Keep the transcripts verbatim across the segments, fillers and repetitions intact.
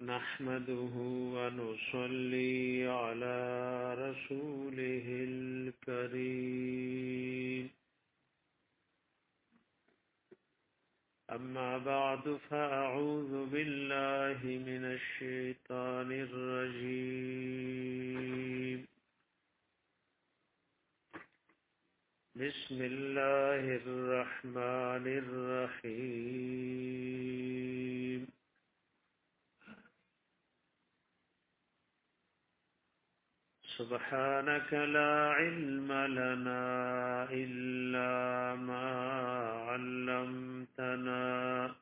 نحمده ونصلي على رسوله الكريم أما بعد فأعوذ بالله من الشيطان الرجيم بسم الله الرحمن الرحيم سبحانك لا علم لنا إلا ما علمتنا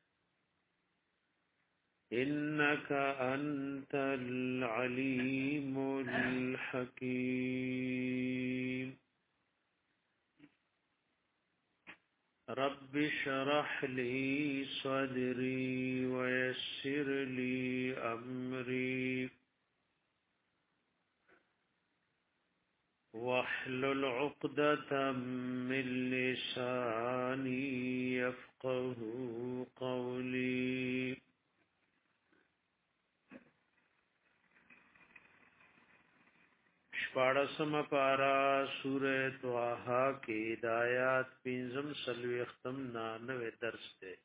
إنك أنت العليم الحكيم رب اشرح لي صدري ويسر لي أمري واحلل عقدة من لساني يفقه قولي شپاڑسم پارا سورہ طه کی ہدایات پنزم سلوی ختم نانوے درس دے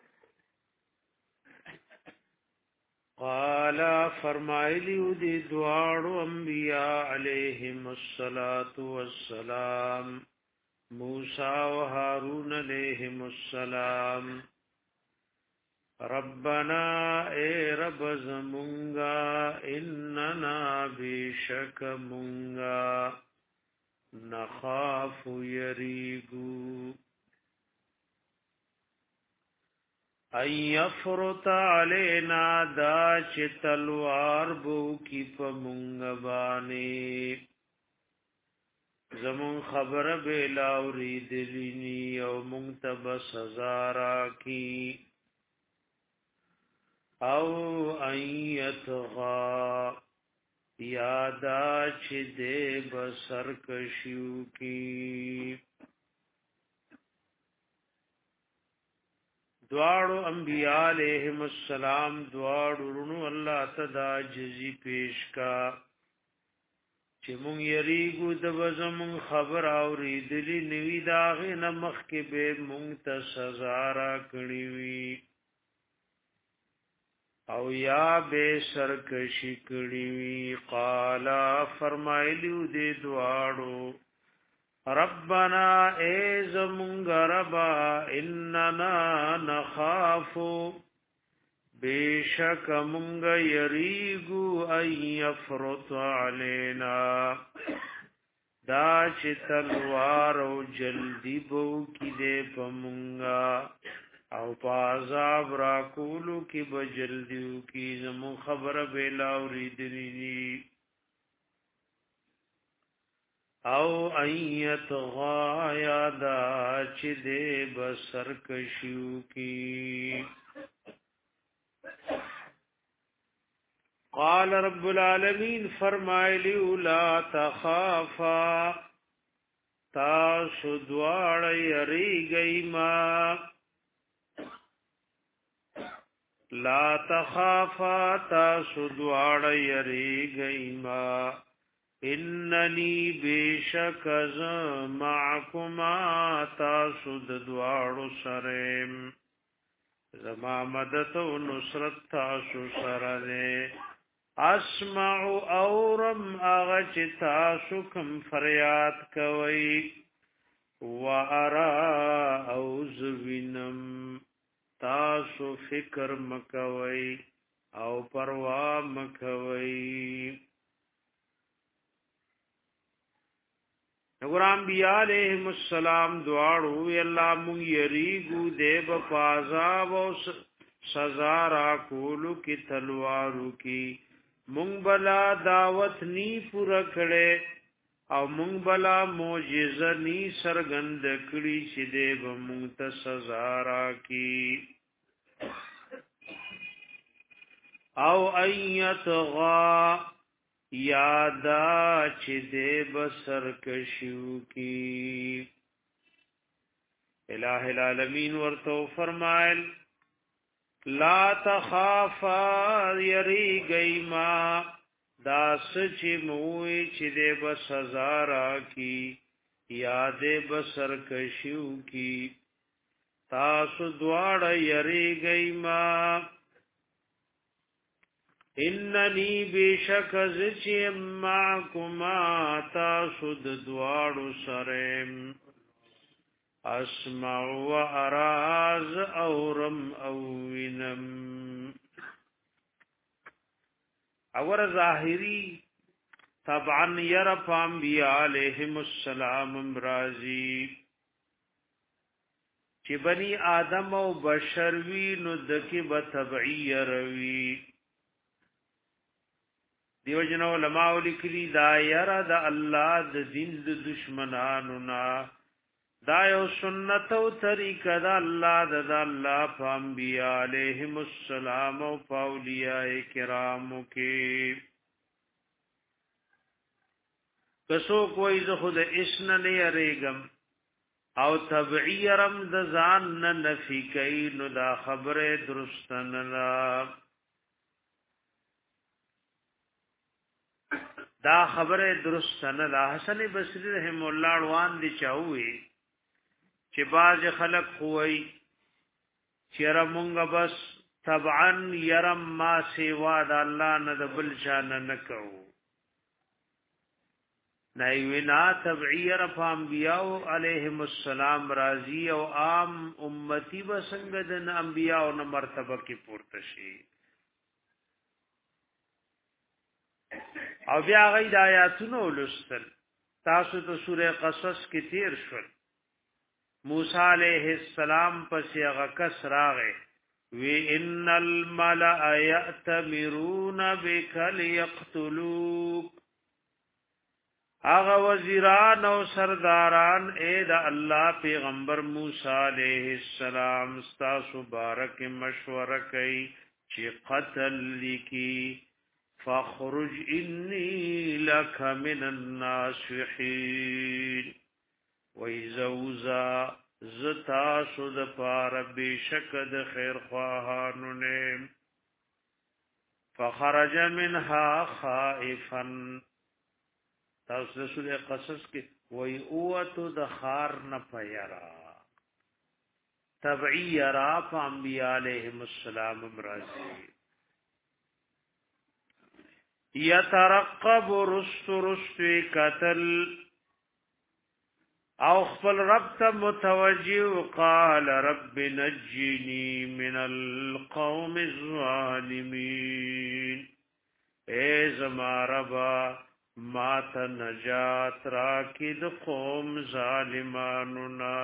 قال فرمایلی دی دوارو انبیاء علیہم الصلاة والسلام موسیٰ و ہارون علیہم السلام ربنا اے رب زمونگا اننا بیشک مونگا نخاف یریگو ان یفرط علینا دا چه تلوار بو کی پا مونگبانی زمون خبر بیلاوری دلینی او مونگتبس ہزارا کی او ان یتغا یادا چه دے بسر کشیو کی دوارو انبیاء علیہم السلام دوارو رنو اللہ تدا جزی پیش کا چه مونگ یریگو دبزمون خبر آوری دلی نوی داغی نمخ کے بے مونگ تا سزارا کنیوی او یا بے سرکشی کنیوی قالا فرمائلیو دے دوارو ربنا اے زمونگ ربا اننا نخافو بیشک مونگ یریگو ان یفرط علینا دا چه تلوار او جلدی بو کی دے پا مونگا او پا عذاب راکولو کی بجلدیو کی زمون خبر بیلاوری دنینی او ایت غایا دا چه دے بسر کشیو کی قال رب العالمین فرمائلی لا تخافا تاسو دوار یری گئی ما لا تخافا تاسو دوار یری گئی ما اننی بیشک از معکما تاسو دوار سرم زما مدد و نصرت تاسو سرده اسمع اورم اغچ تاسو کم فریاد کوي و ارا اوزوینم تاسو فکر مکوي او پروا مکوي نگر انبیاء علیہم السلام دوارو وی اللہ مون یریگو دیب پازاب و سزا راکولو کی تلوارو کی مونگ بلا دعوت نی پورا کڑے او مونگ بلا موجزہ نی سرگند کڑی چی دیب مونگ تا سزا راکی او ایت غا یادا چی دے بسر کشیو کی الہ العالمین ورتو فرمائل لا تخافا یری گیما دا سچ موی چې دې بس سزا را کی یاد بسر کشیو کی تاسو دواړه یری گیما اننی بشک زچ معکما تاسو د دواړو سره اسمع و اراز اورم او وینم اور ظاهری طبعا ير انبیاء علیہم السلام امرازی چې بنی آدم او بشر وی نو دکی به طبعی روی دیو جن علماء لیکلی دا ير د الله د دین د دشمنانو نا دا یو سنت او طریقه دا الله د الله په انبیاء علیهم السلام او اولیاء کرام کې کسو کوئی زه خود اسن نه یریګم او تبعی رم د ځان نه نفی کوي نو دا خبره درست نه دا خبره درست نه دا حسن بصری رحم الله روان دي چاوي چې باز خلق خوئی چیرې مونږ بس طبعا يرم ما سوا د الله نه د بل شان نه کو نه وینا تبعی رف انبیاء علیهم السلام راضی او عام امتی بسنګ د انبیاء او مرتبه کې پورته شي او بیا غي د آیاتونو لستل تاسو ته سوره قصص کې تیر شول موسی علیہ السلام پس هغه کس راغې وی ان الملأ یأتمرون بک لیقتلوک هغه وزیران او سرداران اے د الله پیغمبر موسی علیہ السلام تاسو مبارک مشوره کوي چې قتل لکی فخرج انی لک من الناصحین وَإِذَوْزَا زتا سود پار بشکد خیر خواهانو نیم فخرج منها خائفا تاسو سورہ قصص کې وی اوتو د خار نه پیرا تبعی را په انبیاء علیهم السلام امرازی یترقب رست رست قتل او خپل رب ته متوجه قال رب نجني من القوم الظالمين اے زما ربا ما ته نجات را کی د قوم ظالمانو نا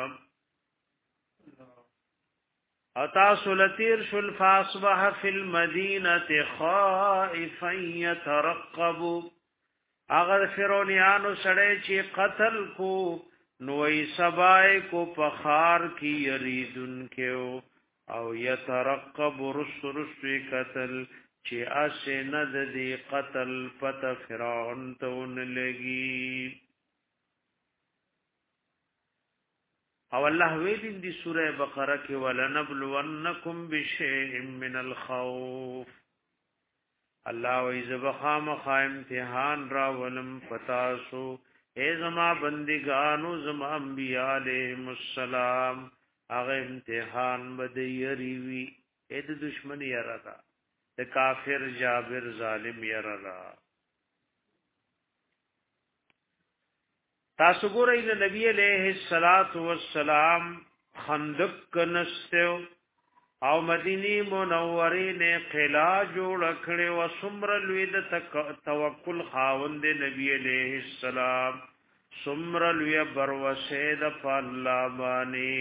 اتا سلطیر شل فاصبح فی المدینه خائفا يترقب اگر فرعونانو سړی چې قتل کو نوې سبای کو پخار کی یریدن کېو او یترقب رس رس قتل چې اسه ند دی قتل پت فرعون ته لګي او الله ویل دی سوره بقره کې ولنبلونکم بشیء من الخوف الله وی زبخام خا امتحان را ولم پتاسو اے زما بندگانو زما انبیاء علیہم السلام هغه امتحان بده یریوی اې د دشمن یرا دا د کافر جابر ظالم یرا تاسو ګورئ د نبی علیہ الصلات والسلام خندق کنستو او مدینی منوری نے قلا جوړ کړي او سمر لوی د توکل خاوند نبی علیہ السلام سمر لوی بروسه د الله باندې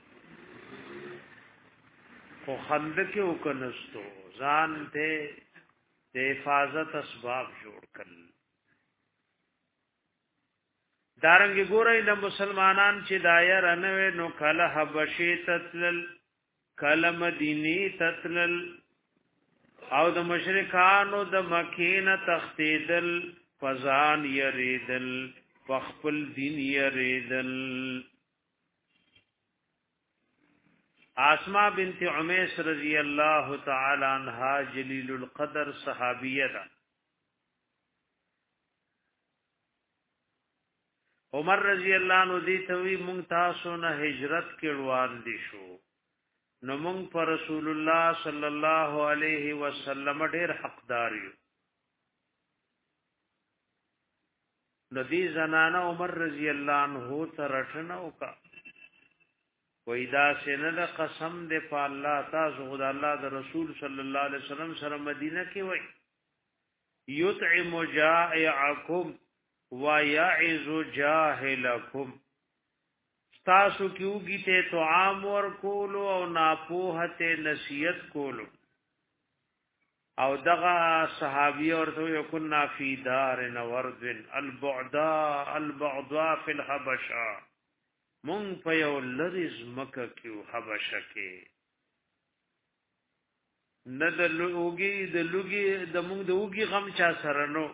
خو خندق وکنستو ځان ته د حفاظت اسباب جوړ کړل دارنګ ګورئ د مسلمانان چې دایر انوي نو کله حبشي تتلل کله مدینی تتلل او د مشرکانو د مکینه تختیدل فزان یریدل فخپل دین یریدل اسماء بنت عمیس رضی الله تعالی عنها جلیل القدر صحابیه ده. عمر رضی الله عنه دې ته وی مونږ تاسو نه هجرت کې روان دي شو نو مونږ پر رسول الله صلی الله علیه وسلم ډېر حقدار یو. ندی زنانه عمر رضی الله عنه ته رټنه وکا وېدا سینه د قسم دې په الله تاسو خدای الله د رسول صلی الله علیه وسلم سره مدینه کې وای یطعم جائعکم وَيَعِزُ جَاهِلَكُمْ تاسو کیوږي ته طعام ور کولو او ناپوهته نصیحت کولو او دغه صحابي ورته یو کنا فی دار نورد البعداء البعداء فی الحبشه مون په یو لریز مکه کیو حبشه کې نه د لوګي د لوګي د مونږ د وګي غم چا سره نو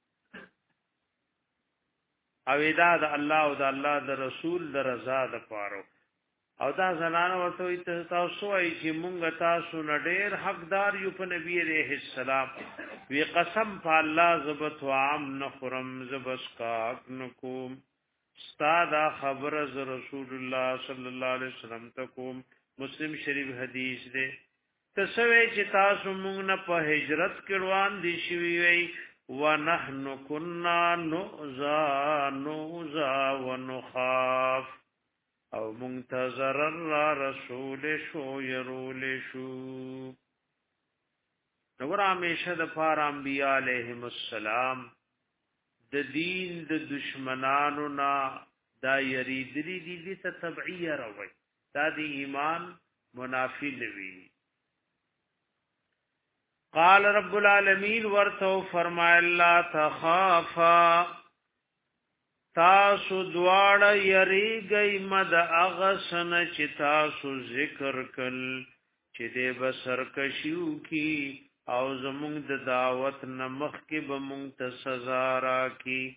او دا د الله او د الله د رسول د رضا د پاره او دا زنانه ورته تاسو وايي چې مونږ تاسو نه ډېر حقدار یو په نبی عليه السلام وی قسم په الله زبط عام نخرم زبسکا نکوم استاد خبر از رسول الله صلی الله علیه وسلم تکوم مسلم شریف حدیث ده تسوی چې تاسو مونږ نه په هجرت کې روان دي شوی وي ونحن كنا نؤذى نؤذى ونخاف او منتظر رسول شو يرول شو نور همیشه د پار انبیاء علیهم السلام د دین د دشمنانو نا دا یریدری دي دي ته تبعیه روي دا د ایمان منافی نوی. قال رب العالمین ورتو فرمای الله تخافا تاسو دواړه یریږئ مد اغسن چې تاسو ذکر کل چې دې بسر کشیو کی او زمونږ د دعوت نمخ کې به مونږ ته سزا راکړي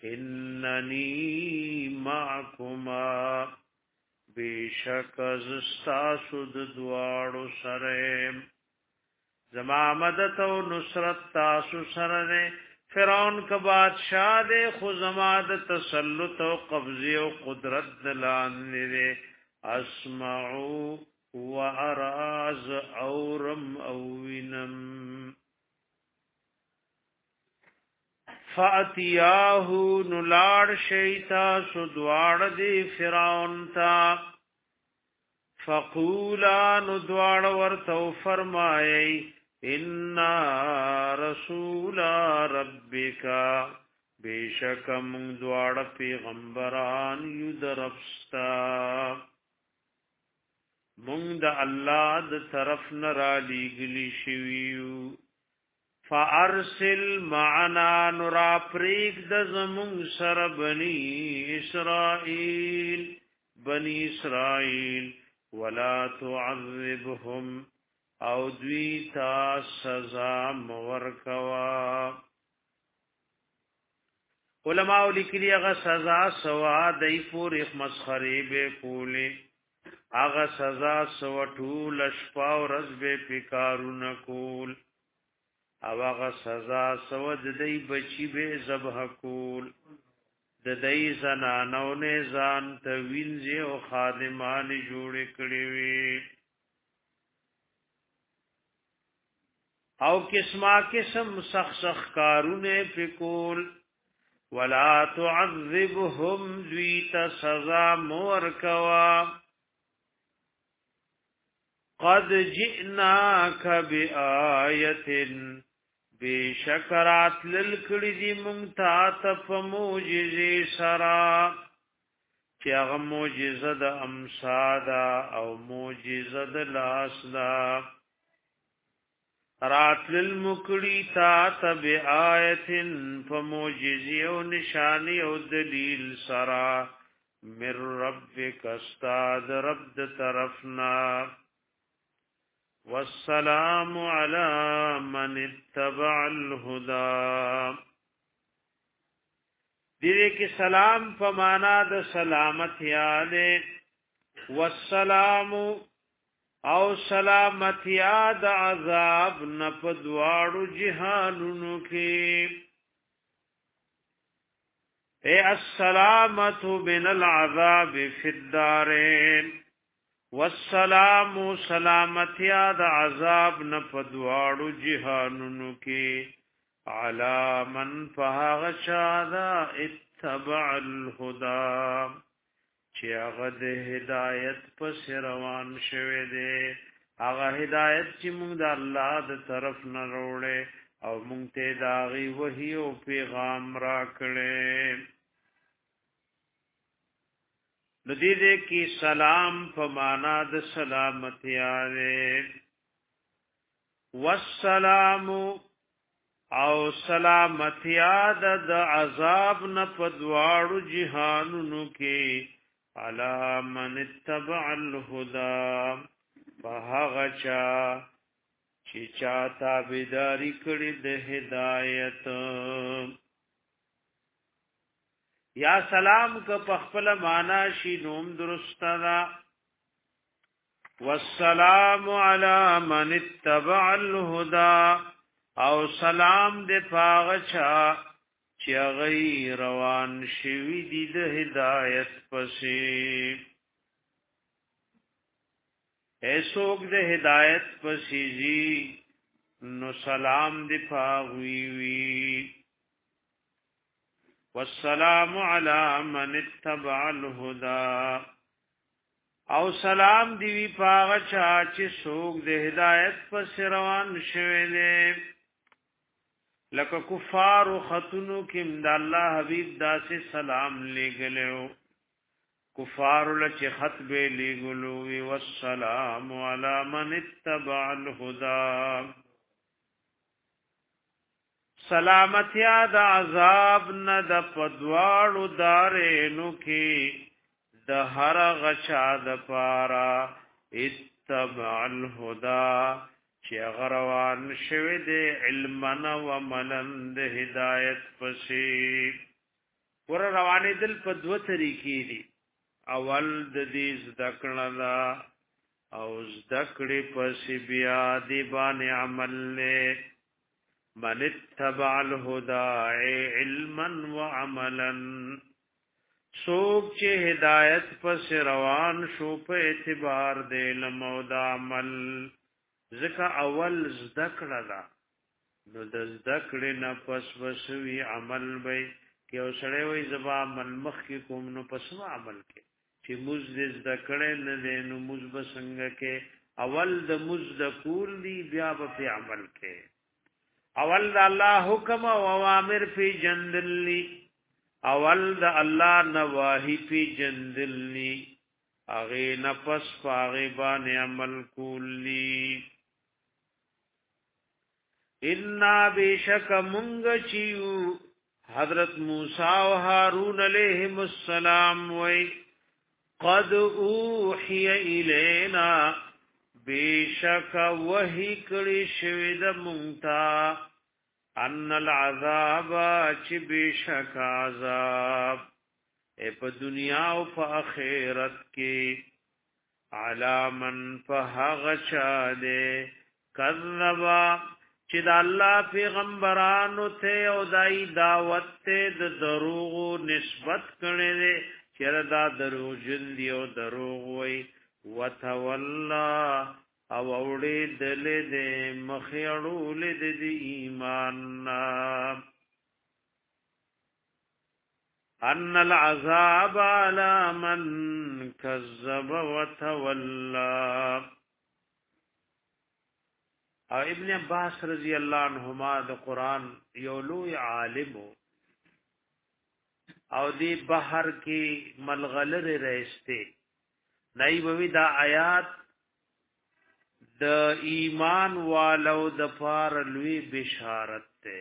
اننی معکما بیشک از تاسو د دواړو سره زما مدد او نصرت تاسو سره ده. فرعون کا بادشاہ دے خو زما د تسلط او قبضه او قدرت دلان نه اسمعوا واراز اورم او وینم فاتیاه نلار شیطا سدوار دی فرعون تا فقولا ندوار ورتو فرمائی انا رسول ربک بیشک من دوار پیغمبران یدرفستا من دا اللہ دا طرف نرالی گلی شویو فارسل معنا نرا پریک دا زمون سر بنی اسرائیل بنی اسرائیل ولا تعذبهم او دوی تا سزا مورکوا. علماء لیکلی اغا سزا سوا دی پوری مسخری بے کولی اغا سزا سوا طول اشپا و رز بے پکارو نکول او اغا سزا سوا دی بچی بے زبح کول د دای زنانو نه ځان ته وینځي او خادمان جوړ کړي وي او قسمه قسم سخ سخ کارونه پکول ولا تعذبهم ذیت سزا مور کوا قد جئناک بآیه بشکرات للکړي دي مونږ ته په معجزې سرا چې هغه معجزه د امصادا او معجزه د لاسدا رات للمکړي تا تبع آیتن په معجزې او نشانه او دلیل سرا مر ربک استاد رب د طرفنا والسلام على من اتبع الهدى. دیره کی سلام پمانا د سلامت یاده والسلام او سلامتیا د عذاب نه په دواړو جهانونو کې اے السلامت من العذاب فی الدارین والسلام سلامتیا د عذاب نه په دواړو جهانونو کې علی من فهغ شاذا اتبع الهدى چې هغه د هدایت پس روان شوه دی هغه هدایت چې موږ د الله د طرف نه وروړې او موږ ته داغي وحي او پیغام را کړې د دې دې کې سلام په معنا د سلامتی آوي والسلام او سلامتی د عذاب نه په دواړو جهانونو کې علا من اتبع الهدى فهغه چا چې چا تابعداري کړې د هدایت یا سلام که پخپل معنا شي نوم درست دا والسلام علی من اتبع الهدى او سلام دې پاغه چا چې غیر روان شوی دی د هدایت پسې ایسوک د هدایت پسې جی نو سلام دې پاغوي وی والسلام علی من اتبع الهدى او سلام دی وی پاغه چا چې سوک د هدایت پسې روان شوی دی لکه کفار خطونو کم دا اللہ حبیب دا سے سلام لے گلو کفار لچ خط بے لے گلو والسلام علی من اتبع الہدا سلامتیا دا عذاب نا دا پدوارو دارینو کی دا ہر غچا دا پارا اتبع الہدا چې غروان شوه د علمنا و ملن د هدایت پسې ور روانې دل په دوه طریقې دي اول د دې ذکرنا دا او ذکرې پسې بیا دی باندې عمل له من اتبع الهدى علما وعملا سوک چې هدایت پسې روان شو په اعتبار د علم او د عمل ځکه اول ذکر دا نو د ذکر نه پس وسوي عمل به کې او سره وي زبا عمل مخ کې کوم نو پس عمل کې چې مز ذکر نه دې نو مز بسنګ کې اول د مز د کول دی بیا په عمل کې اول د الله حکم او اوامر په جندلی اول د الله نواهی په جندلی اغه نفس پاغه باندې عمل کولی ان بیشک منگ چیو حضرت موسی و هارون علیہم السلام وی قد اوحی الینا بیشک وحی کړي شوی د مونتا ان العذاب چې بیشک عذاب ای په دنیا او په آخرت کې علامن فهغشا دے کذبا چې د الله پیغمبرانو ته او دای دعوت ته د دروغ نسبت کړي دي چې دا دروغ جن دی او دروغ وای وتولى او اورې دل دې مخېړو لید دې ایمان ان العذاب على من كذب وتولى او ابن عباس رضی اللہ عنہما د قرآن یو لوی عالم او دی بحر کی ملغلر رئیستے نئی بوی دا آیات د ایمان والو د پار لوی بشارت تے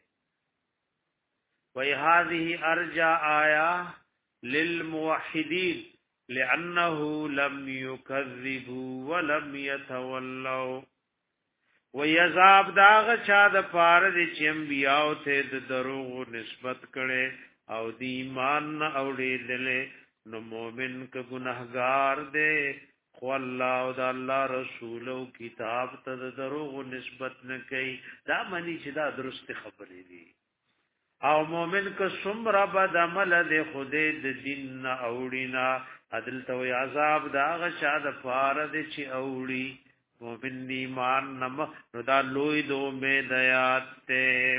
وی هذه ارجا آیا للموحدین لانه لم يكذبوا ولم يتولوا ویذاب داغ چا د پار د چمبیاو ته د دروغ نسبت کړي او د ایمان اوړي دله نو مومن ک گنہگار دے والله او د الله رسول او کتاب ته دروغ نسبت نه کوي دا معنی چې دا درست خبرې دي او مومن که سمره بد عمل د خوده د دین اوړینا عدل تو عذاب دا غشا د فار د چی اوړي مومن ایمان نم نو دا لوی دو امید آیات ته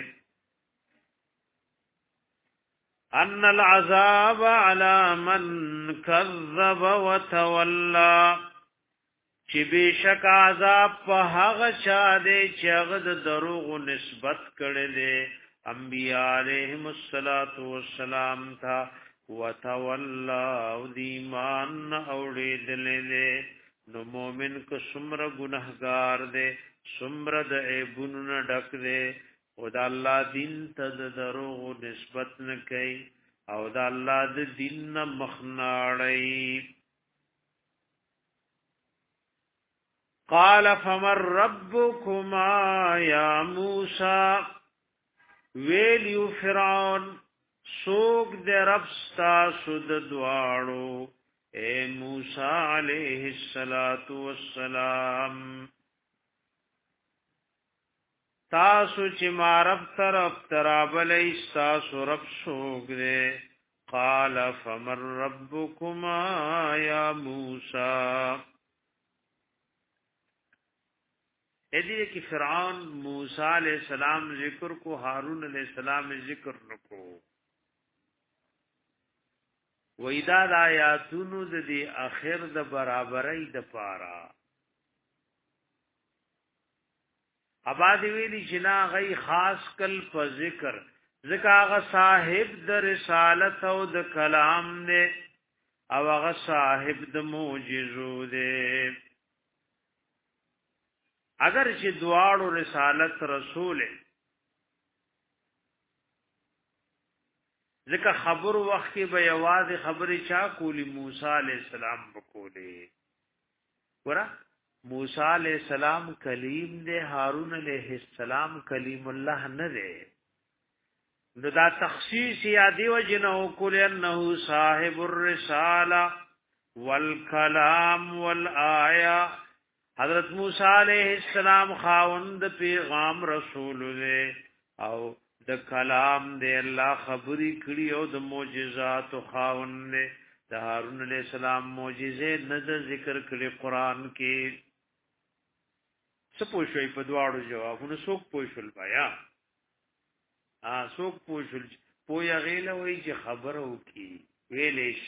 ان العذاب على من كذب وتولى چې بشک عذاب په هغه چا دی چې هغه د دروغ نسبت کړي دي انبیاء علیهم الصلاۃ والسلام تھا وتولى او دی ایمان اوړي دلله نو مومن کو سمر گنہگار دے سمر د عیبونو نه ډک دے او د الله دین ته د دروغ نسبت نه کوي او د الله د دین نه مخناړي قال فمن ربكما يا موسى ویلیو فرعون سوق د رب تاسو د دواړو اے موسی علیہ الصلات والسلام تاسو چې مارب طرف ترابلې تاسو رب سوق دے قال فمن ربكما یا موسی ادی کی فرعون موسی علیہ السلام ذکر کو ہارون علیہ السلام ذکر نکو وېدا د آیاتونو د دې اخر د برابرۍ د پارا اباد ویلی جنا غي خاص کل په ذکر ذکر هغه صاحب د رسالت او د کلام نه او هغه صاحب د معجزو ده اگر چې دواړو رسالت رسول ځکه خبر وخت کې به یوازې خبرې چا کولی موسی علیہ السلام وکولې ورا موسی علیہ السلام کلیم دے هارون علیہ السلام کلیم الله نه دے نو دا تخصیص یادی وجنه کول انه صاحب الرساله والکلام والآیه حضرت موسی علیہ السلام خاوند پیغام رسول دے او د کلام دے الله خبري کړي او د معجزات او خاوند دے د هارون علیہ السلام معجزې نه ذکر کړي قران کې سپوږی په دواړو جوابونو څوک پوښل بیا ا څوک پوښل پویا غیله وای چې خبر او کی ویلیش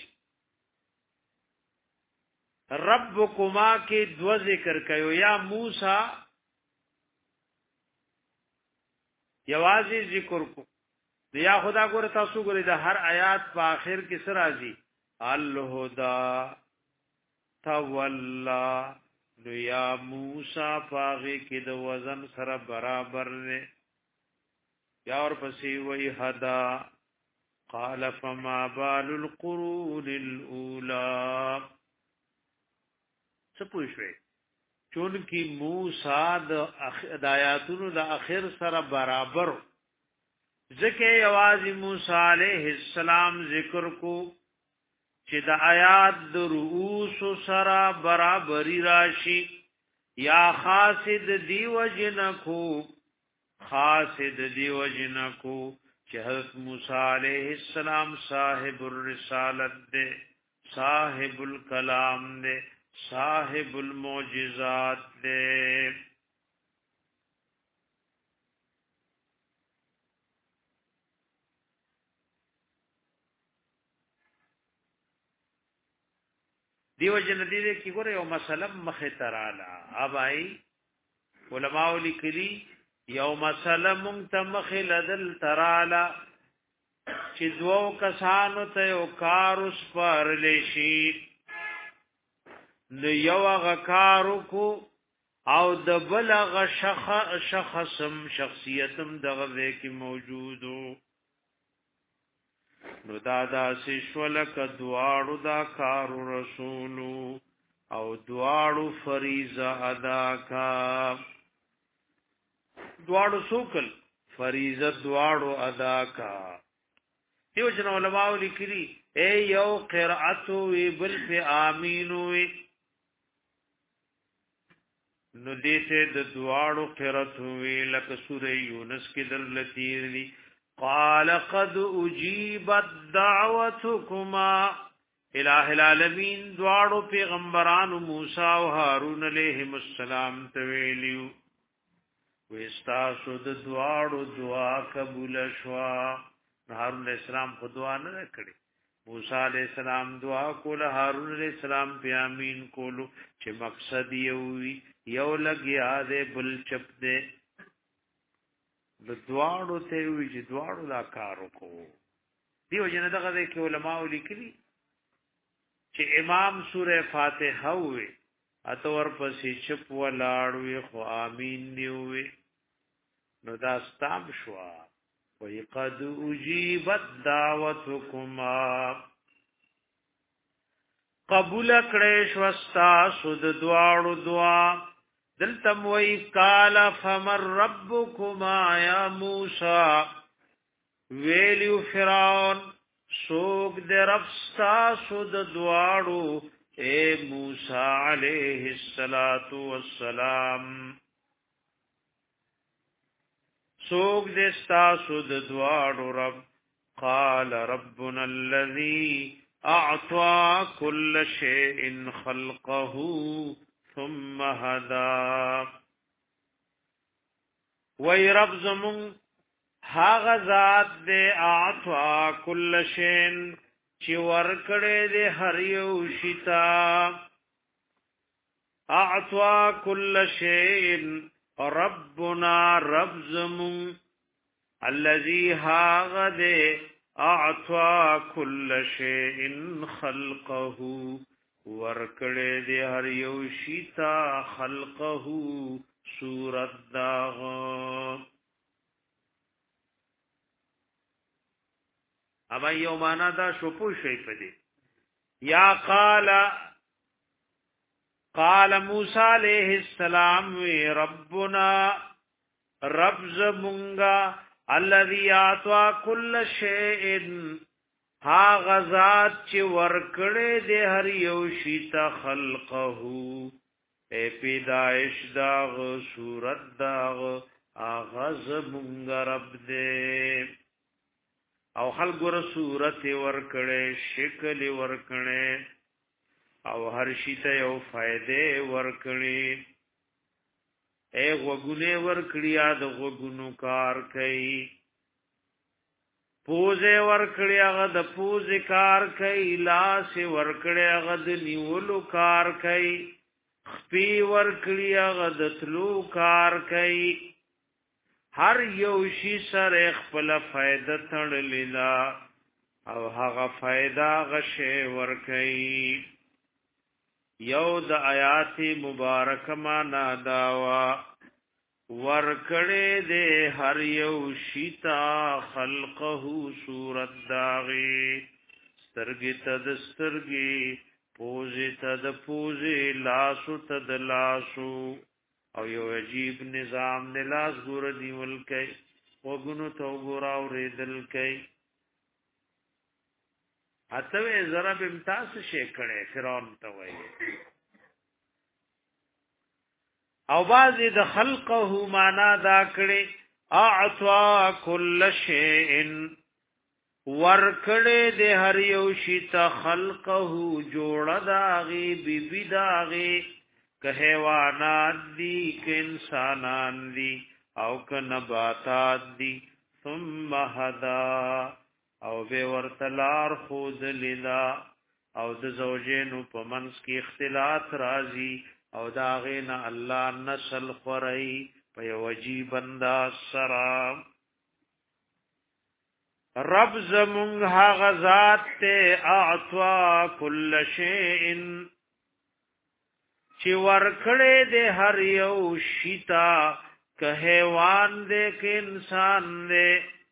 ربکما کې دو ذکر کيو یا موسی یوازې ذکر کو یا خدا ګور تاسو ګورئ د هر آیات په آخر کې سره راځي الهدى تولا نو یا موسی پاغه کې د وزن سره برابر نه یا اور پسې وی هدا قال فما بال القرون الاولى څه پوښوي چون کی موسی د آیاتونو د اخر سره برابر ذکر یوازې موسی علیہ السلام ذکر کو چې د آیات د رؤوس سره برابرۍ راشي یا خاصد دیو جنکو خاصد دیو جنکو چې حضرت موسی علیہ السلام صاحب الرسالت دے صاحب الکلام دے صاحب المعجزات دے دیو جن دې کې ګوره یو مسله مخه تراله ابای علماء لیکلي یو مسله مونږ ته مخه لدل تراله چې دوو کسانو ته یو کار وس پر لشي نو یو غکارو کو او د بلغ شخ شخصم شخصیتم دغه کې موجودو نو دادا سشولک دواړو دا کار رسولو او دواړو فریضه ادا کا دواړو سوکل فریضه دواړو ادا کا دیو جن علماء لیکلي اے یو قرأت وی بل په امین وی نو دیته د دواړو قرات وی لکه سوره یونس کې دل لتیر دی قال قد اجيبت دعوتكما الہ العالمین دواړو پیغمبرانو موسی او هارون علیهم السلام ته ویلیو وستاسو د دواړو دعا قبول شوا هارون علیہ السلام خو دعا نه کړې موسی علیہ السلام دعا کول هارون علیہ السلام په امین کولو چې مقصد یو وی یو لګیا دې بل چپ دې د دواړو ته وی چې دواړو لا کار وکړو دیو جن دغه کې علماء لیکلي چې امام سوره فاتحه وې اتور پسې چپ ولاړوي خو امين نیوي نو دا ستام شوا وی قد اجیبت دعوتکما قبول کړې شوستا سود دواړو دعا دلتم وی قال فمر ربکما یا موسی ویلیو فرعون سوک دے رفستا سود دواړو اے موسی علیہ السلام سوک دے ستا سود دواړو رب قال ربنا الذي اعطى كل شيء خلقه ثم هدى وی رب زمون هاغ ذات دے اعطا کل شین چی ورکڑے دے ہر یو شتا اعطا کل شین ربنا رب زمون الذي هاغ دے اعطا کل شین خلقه ورکڑے دے ہر یو شتا خلقه صورت داغ اما یو معنا دا شپو شي پدې یا قال قال موسی علیہ السلام وی ربنا رب زمونگا الذي اعطى كل شيء ها غزاد چې ورکړې دې هر یو شی ته خلقه اے پیدائش داغ صورت داغ اغاز مونږ رب دې او خلق ور صورت ورکړې شکل ورکړې او هر شي ته یو فائدې ورکړې اے وګونه ورکړې د وګونو کار کوي پوزه ورکړې هغه د پوزه کار کوي لاس ورکړې هغه د نیولو کار کوي خپي ورکړې هغه د تلو کار کوي هر یو شی سره خپل فائدہ تړلې لا او هغه فائدہ غشه ورکړي یو د آیات مبارک معنا داوا ورکړې دې هر یو شیتا خلقه صورت داغي سترګې تد سترګې پوزې تد پوزې لاسو تد لاسو او یو عجیب نظام نلاس ګور دیول کوي وګونو تو ګور او ریدل کوي اته زرا بمتاز شي کړي فرعون ته وایي او بعضی د خلقه معنا دا کړي اعطا كل شيء ورکړې د هر یو شی ته خلقه جوړ داغي بی بی داغي که حیوانات دی که انسانان دی او که نباتات دی ثم هدا او به ورتلار خود لیدا او د زوجینو په منځ کې اختلاط راځي او داغینا الله نسل خورئی په وجیب انداز سرا رب زمونږ هغه ذات ته اعطا کل شیء چې ورکړې دې هر یو شیتا که حیوان دې که انسان دې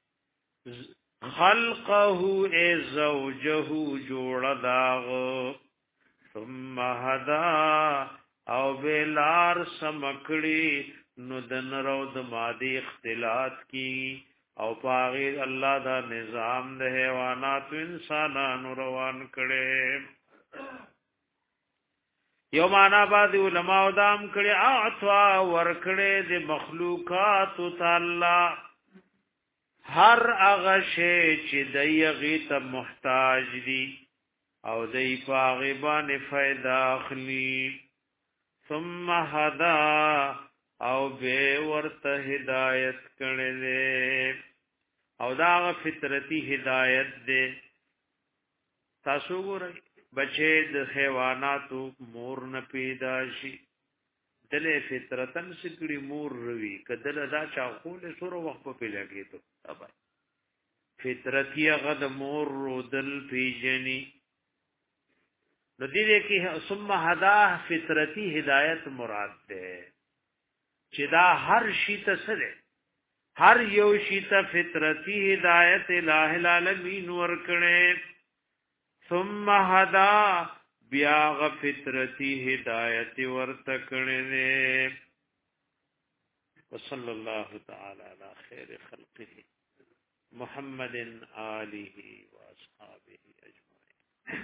خلقه ای زوجه جوړ داغ ثم هدا او بلار سمکړي نو دن رو د مادي اختلاط کی او پاغي الله دا نظام د حیوانات انسانانو روان کړي یو معنا باندې علماء دام کړي اعطا ور کړي د مخلوقات تعالی هر هغه شی چې دایغه ته محتاج دي او دای پاغه باندې فائدہ اخلي ثم هدا او به ورته هدایت کړي او دا فطرتي هدایت ده تاسو ګورئ بچې د حیواناتو مور نه پیدا شي دله فطرتن سکړي مور روي کدل دا چا خول سره وخت په لګي ته ابا فطرتي غد مور رودل پیجني نو دې کې ثم هدا فطرتي هدایت مراد ده چې دا هر شي ته سره هر یو شي ته فطرتي هدایت الہ العالمین ورکړي ثم هدا بیا غ فطرتي هدایت ورتکړي وصلی الله تعالی علی خیر خلقه محمد آله واصحابه اجمعین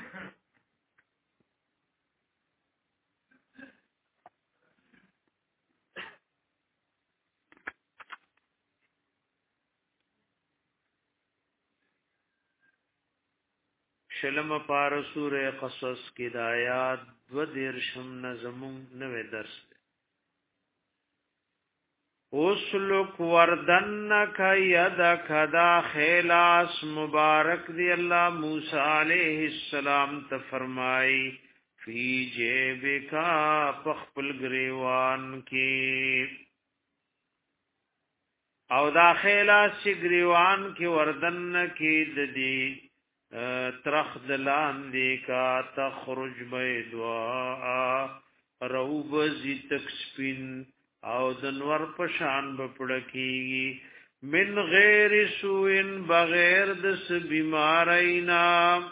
شلم پار سوره قصص کی د آیات دو دیرشم نظمون نوې درس ده اوسلک وردنک یدک دا خلاص مبارک دی الله موسی علیہ السلام ته فرمای فی جیبکا پخپل گریوان کی او دا خلاص گریوان کی وردن کی د دی ترخ دلان دی کا تخرج بیدوا روب زی تکسپین او دنور پشان بپڑکی من غیر سوین بغیر دس بیمارینا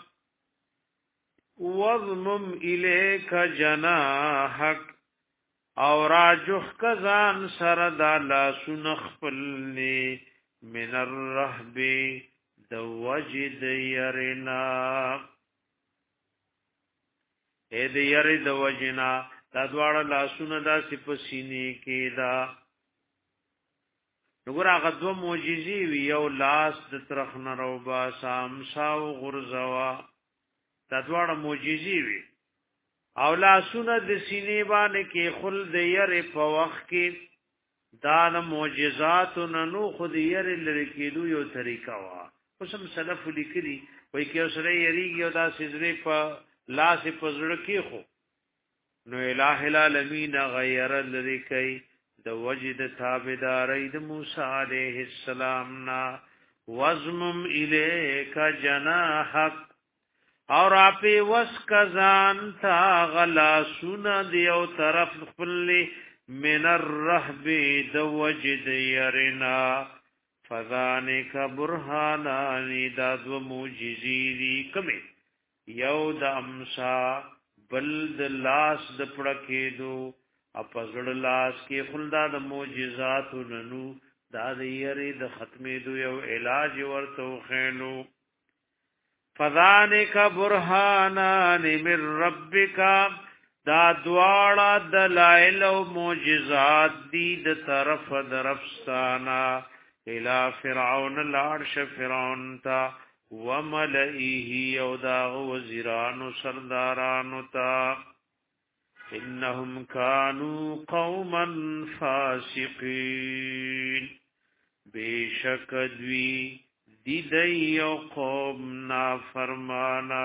وضمم الیک جناحک او راجخ کزان سردا لا سنخپلنی من الرحبی دو وجد یرنا اے دی یری دو وجنا دا دوارا لاسونه دا سپسینی کې دا نګور هغه دو معجزې وی یو لاس د ترخ نرو با سامساو غرزوا دا دوارا معجزې وی او لاسونه د سینې باندې کې خل د یری په وخت کې دا د معجزات نو خود یری لری کېدو یو طریقہ وا اوسم سلف لیکلي وای کې اوسره یریږي او دا سجری په لاس په زړه کې خو نو الہ العالمین غیر لریکي د وجد تابعداري د موسی عليه السلام نا وزمم الیک جناحک اور اپی وس کزان تا غلا سنا دیو طرف خپل من الرهب د وجد يرنا فذانک برهانان دا دو معجزې دي کمه یو د امسا بل د لاس د پړکې دو اپزړ لاس کې خلدا د معجزات ننو دا د یری د ختمې دو یو علاج ورته خېلو فذانک برهانان من ربک دا دواړه دلائل او معجزات دي د طرف درفستانا الى فرعون العرش فرعون تا وملئه او دا وزیران سرداران تا انهم كانوا قوما فاسقين بیشک دوی دی دی قوم نافرمانا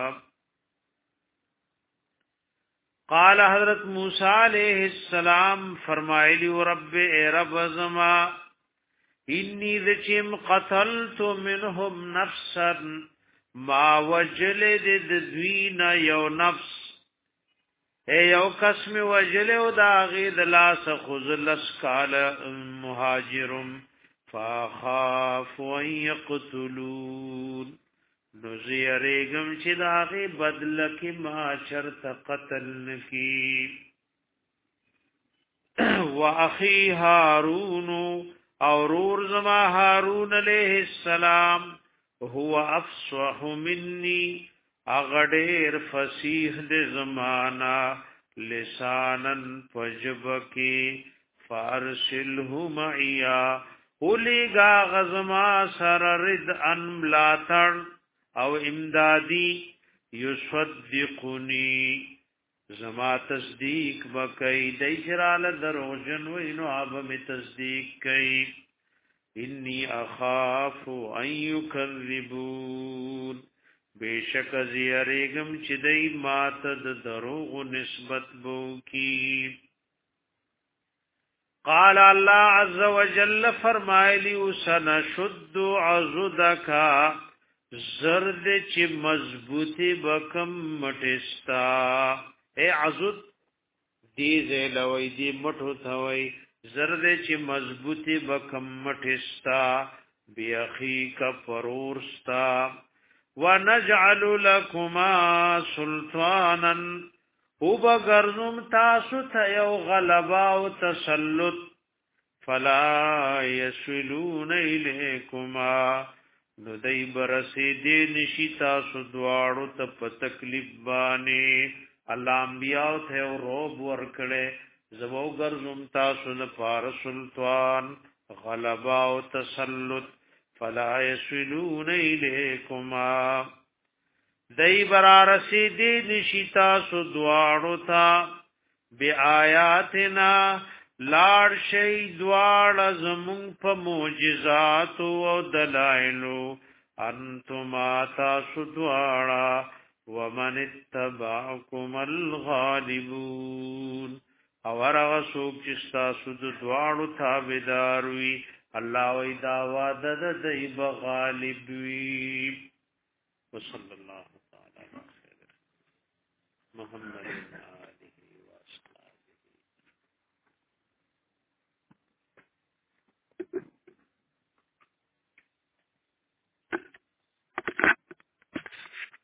قال حضرت موسی علیہ السلام فرمایلی رب اے رب زما انی ذچم قتلت منهم نفسا ما وجلد دوین یو نفس اے یو قسم وجل او دا غید لا سخذل اسکال مهاجرم فخاف ان يقتلون نزیریگم چې دا غی بدل کی ما چرت قتل نکی واخی هارون اورور زما هارون علیہ السلام هو افصح مني اغدیر فصیح د زمانہ لسانن فجبکی فارسله معیا اولیگا غزما سر رد ان ملاتر او امدادی یصدقنی زما تصدیق بکئی دیشرال دروجن وینو آب میں تصدیق کئی انی اخاف ان یکذبون بیشک زیریگم چدئی ماتد دروغ نسبت بو کی قال الله عز وجل فرمایلی سنشد عضدکا زرد چی مضبوطی بکم مٹستا اے عضد دی زیلوی دی مٹو تھوی زرد چی مضبوطی بکم مٹستا بیخی کا فرورستا ونجعل لکما سلطانا او بگرزم تاسو تا یو غلبا و تسلط فلا یسولون الیکما نو دی برسی دی نشی تاسو دوارو تا پا تکلیف بانی اللہ انبیاء تھے و روب ورکڑے زبو گرزم تاسو نپار سلطان غلبا و تسلط فلا یسولون الیکما دی برا رسیدی نشیتا سو دوارو تا بی آیاتنا لار شی دوار زمون پا موجزاتو و دلائلو انتما تاسو دوارا ومن اتبعکم الغالبون اور اغسوک چستا سود دوارو تابداروی اللہ وی دعوات دا دی بغالبوی وصلی اللہ محمد